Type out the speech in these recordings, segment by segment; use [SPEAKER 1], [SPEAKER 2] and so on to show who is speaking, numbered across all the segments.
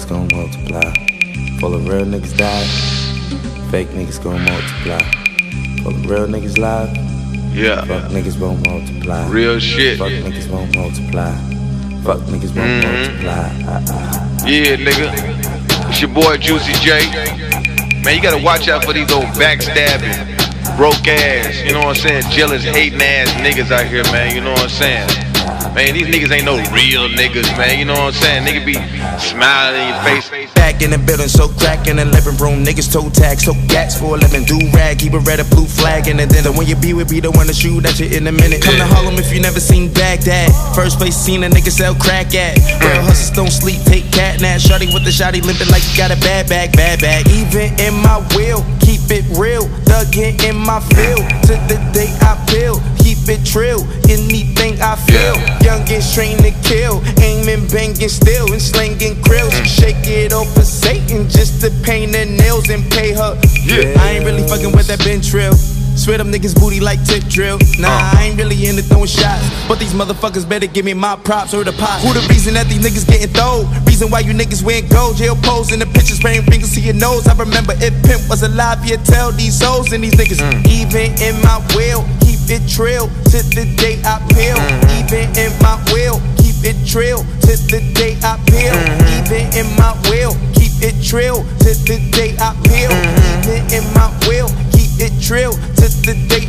[SPEAKER 1] gon' multiply. Full of real niggas die, fake niggas gon' multiply. Full of real niggas live,
[SPEAKER 2] yeah.
[SPEAKER 1] Fuck niggas won't multiply.
[SPEAKER 2] Real shit.
[SPEAKER 1] Fuck niggas won't multiply. Fuck niggas won't multiply.
[SPEAKER 2] Yeah, nigga. It's your boy Juicy J. Man, you gotta watch out for these old backstabbing, broke ass, you know what I'm saying, jealous, hating ass niggas out here, man, you know what I'm saying. Man, these niggas ain't no real niggas, man, you know what I'm saying. Niggas be smiling in your face.
[SPEAKER 3] Back in the building, so crack in the living room. Niggas toe tag, so gats for a living. Do rag, keep a red or blue flag. And then when you be with me, the one to shoot at you in a minute. Come to Harlem if you never seen Baghdad. First place seen a nigga sell crack at. Real hustlers don't sleep, take cat nap. Shorty with the shotty limping like you got a bad bag, bad bag. Even in my will, keep it real. Dug in my field, to the day I peel. Keep it trill, anything I feel. Youngins trained to kill, aiming, banging, still, and slinging krills. Shake it off for Satan just to paint her nails and pay her. I ain't really fucking with that bench drill. Swear them niggas booty like tip drill. Nah, I ain't really into throwing shots, but these motherfuckers better give me my props or the pot. Who the reason that these niggas getting throwed? Reason why you niggas wearing gold, jail pose in the pictures, spraying fingers to your nose. I remember if Pimp was alive, he'd tell these hoes and these niggas. Even in my will, keep it trill to the day I peel. Even in my will, keep it trill to the day I peel. Even in my will, keep it trill to the day I peel. Even in my will, keep it trill to the day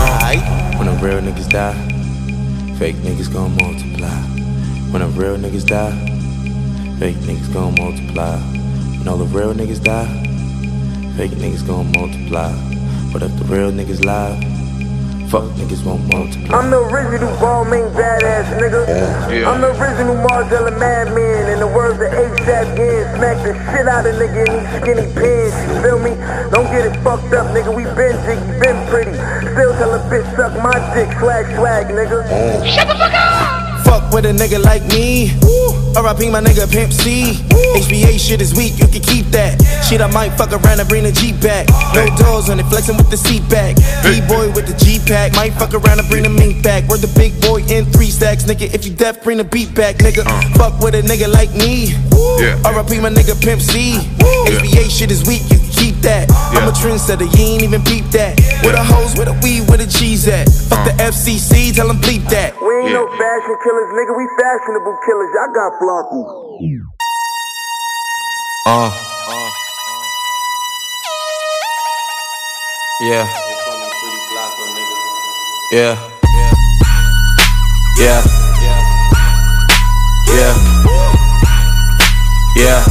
[SPEAKER 3] I.
[SPEAKER 1] When the real niggas die, fake niggas gon' multiply. When the real niggas die, fake niggas gon' multiply. When all the real niggas die, fake niggas gon' multiply. But if the real niggas live, fuck niggas won't multiply.
[SPEAKER 4] I'm the original Balmain badass nigga. I'm the original Margiela madman. In the words of ASAP Gin, smack the shit out of nigga in these skinny pants. You feel me? Don't get it fucked up, nigga. We been jiggy, been pretty. Still tell a bitch suck my dick, swag, nigga.
[SPEAKER 3] Shut the fuck up! Fuck with a nigga like me. R.I.P. my nigga Pimp C. HBA shit is weak, you can keep that. Shit, I might fuck around and bring the Jeep back. No doors on it, flexing with the seat back. B-boy with the G-pack, might fuck around and bring the mink back. Word the big boy in 3 stacks, nigga. If you deaf, bring the beat back, nigga. Fuck with a nigga like me. R.I.P. my nigga Pimp C. HBA shit is weak, you can keep that. I'm a trendsetter, you ain't even peep that. Where the hoes, where the weed, where the cheese at? Fuck the FCC, tell them bleep that.
[SPEAKER 4] We ain't no fashion killers, nigga. We fashionable killers. Y'all got Flocko.
[SPEAKER 1] Yeah. Yeah. Yeah. Yeah. Yeah.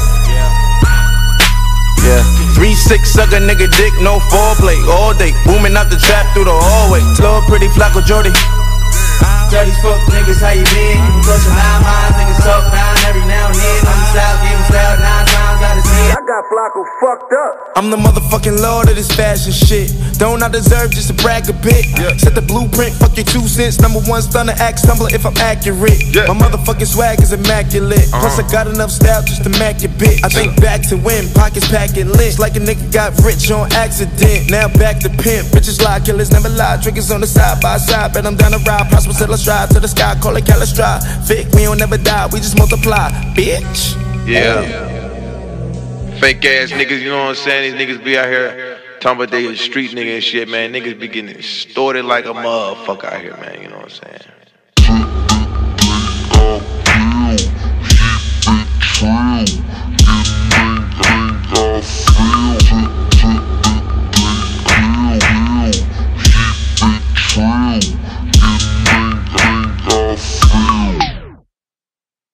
[SPEAKER 1] Yeah.
[SPEAKER 3] 3-6 suck a nigga dick, no foreplay. All day, booming out the trap through the hallway. Little pretty Flocko Jordy. Tell these fuck niggas how you been. You can close your 9 miles, niggas talk down every now and then. On the south, giving style 9 times out of 10.
[SPEAKER 4] I got Flocko fucked up.
[SPEAKER 3] I'm the motherfucking lord of this fashion shit. Don't I deserve just to brag a bit? Set the blueprint, fuck your 2 cents. Number 1 stunner, act stumbler if I'm accurate. My motherfucking swag is immaculate. Plus I got enough style just to mac your bit. I think back to when, pockets packing lit. Like a nigga got rich on accident. Now back to pimp, bitches lie, killers never lie. Drinkers on the side by side, bet I'm down to ride. Prosper till I strive to the sky, call it Calistride. Fake, we don't never die, we just multiply, bitch.
[SPEAKER 2] Fake ass niggas, you know what I'm saying? These niggas be out here talking about they a street nigga and shit, man. Niggas be getting extorted like a motherfucker out here, man. You know what I'm saying?